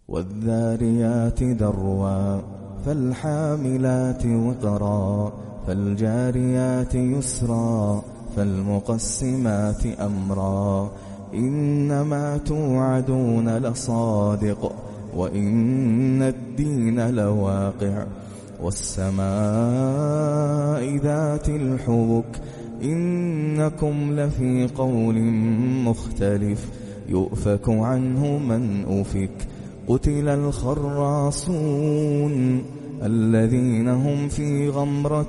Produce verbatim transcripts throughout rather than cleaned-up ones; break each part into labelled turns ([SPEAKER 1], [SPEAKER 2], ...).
[SPEAKER 1] والذاريات ذروا فالحاملات وقرا فالجاريات يسرا فالمقسمات أمرا إنما توعدون لصادق وإن الدين لواقع والسماء ذات الحبك إنكم لفي قول مختلف يؤفك عنه من أفك قتل الخراصون الذين هم في غمرة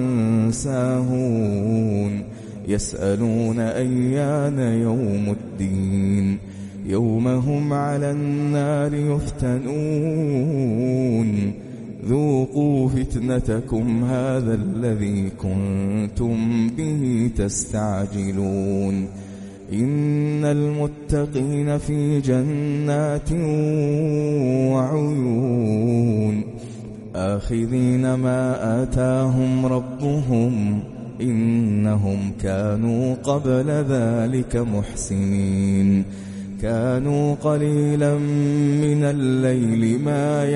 [SPEAKER 1] ساهون يسألون أيان يوم الدين يوم هم على النار يفتنون ذوقوا فتنتكم هذا الذي كنتم به تستعجلون إن المتقين في جنات وعيون آخذين ما آتاهم ربهم إنهم كانوا قبل ذلك محسنين كانوا قليلا من الليل ما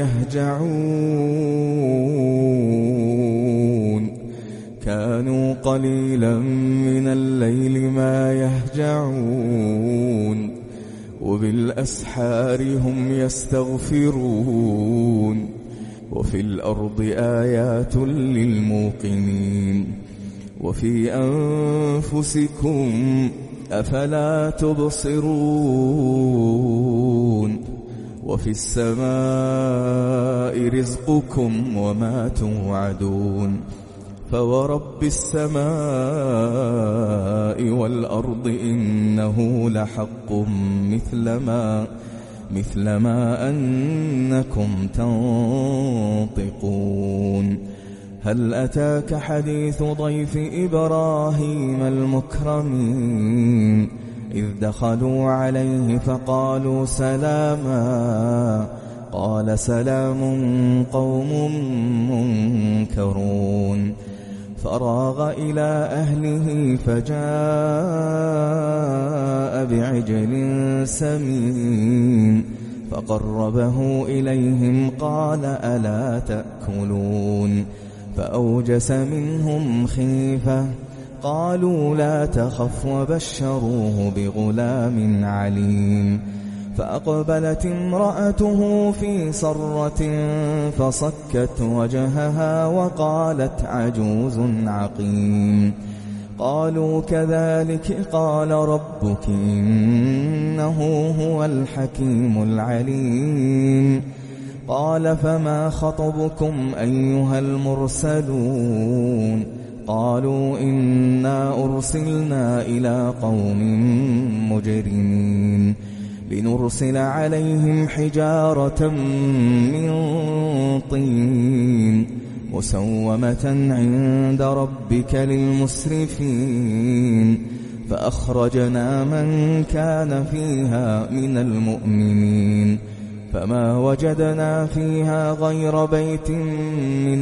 [SPEAKER 1] يهجعون كانوا قليلا من الليل ما يهجعون وبالأسحار هم يستغفرون وفي الأرض آيات للموقنين وفي أنفسكم أفلا تبصرون وفي السماء رزقكم وما توعدون فورب السماء والأرض إنه لحق مثل ما مثل ما أنكم تنطقون هل أتاك حديث ضيف إبراهيم المكرمين إذ دخلوا عليه فقالوا سلاما قال سلام قوم منكرون فراغ إلى أهله فجاء بعجل سمين فقربه إليهم قال ألا تأكلون فأوجس منهم خيفة قالوا لا تخف وبشروه بغلام عليم فأقبلت امرأته في صرة فصكت وجهها وقالت عجوز عقيم قالوا كذلك قال ربك إنه هو الحكيم العليم قال فما خطبكم أيها المرسلون قالوا إنا أرسلنا إلى قوم مجرمين لنرسل عليهم حجارة من طين مسومة عند ربك للمسرفين فأخرجنا من كان فيها من المؤمنين فما وجدنا فيها غير بيت من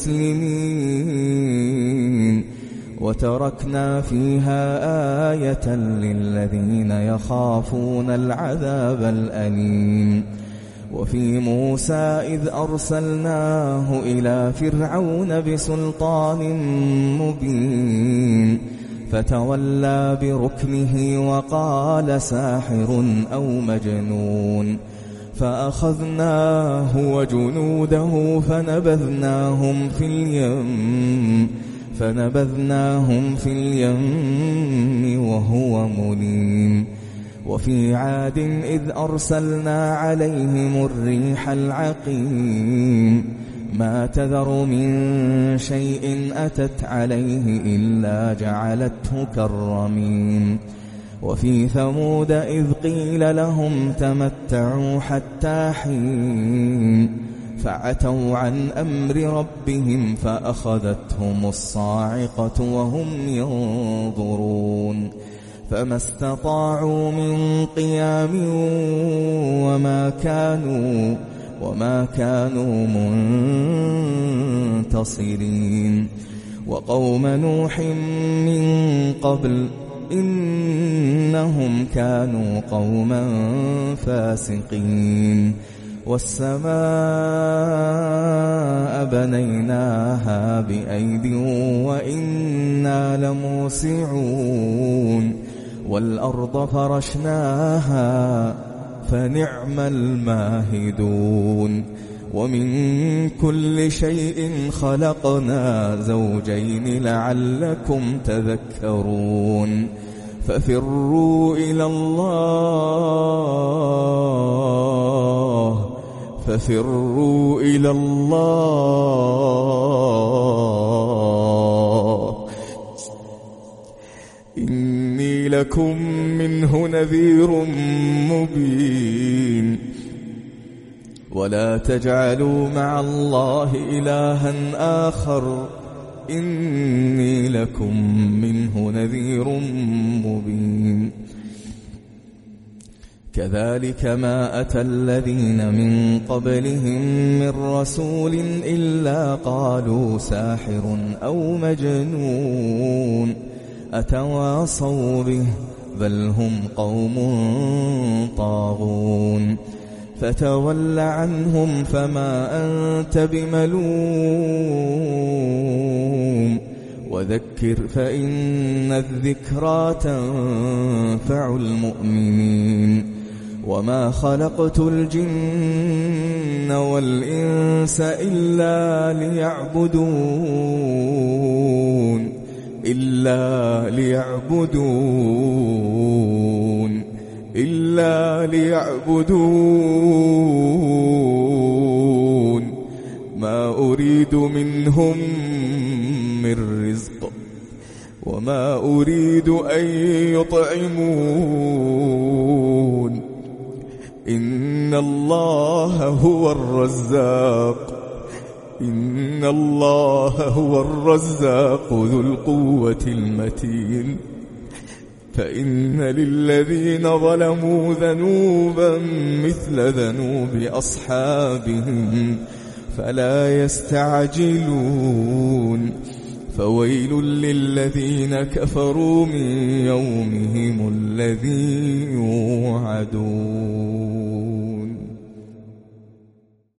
[SPEAKER 1] المسلمين وتركنا فيها آية للذين يخافون العذاب الأليم وفي موسى إذ أرسلناه إلى فرعون بسلطان مبين فتولى بركنه وقال ساحر أو مجنون فأخذناه وجنوده فنبذناهم في اليم فنبذناهم في اليم وهو مليم وفي عاد إذ أرسلنا عليهم الريح العقيم ما تذر من شيء أتت عليه إلا جعلته كالرميم وفي ثمود إذ قيل لهم تمتعوا حتى حين فعتوا عن أمر ربهم فأخذتهم الصاعقة وهم ينظرون فما استطاعوا من قيام وما كانوا وما كانوا منتصرين وقوم نوح من قبل إنهم كانوا قوما فاسقين والسماء بنيناها بأيد وإنا لموسعون والأرض فرشناها فنعم الماهدون ومن كل شيء خلقنا زوجين لعلكم تذكرون ففروا إلى الله ففروا إلى الله إني لكم منه نذير مبين ولا تجعلوا مع الله إلها آخر إني لكم منه نذير مبين كذلك ما أتى الذين من قبلهم من رسول إلا قالوا ساحر أو مجنون أتواصوا به بل هم قوم طاغون فتول عنهم فما أنت بملوم وذكر فإن الذكرى تنفع المؤمنين وما خلقت الجن والإنس إلا ليعبدون إلا ليعبدون إلا ليعبدون ما أريد منهم من رزق وما أريد أن يطعمون إن الله هو الرزاق إن الله هو الرزاق ذو القوة المتين فإن للذين ظلموا ذنوبا مثل ذنوب أصحابهم فلا يستعجلون فويل للذين كفروا من يومهم الذي يوعدون.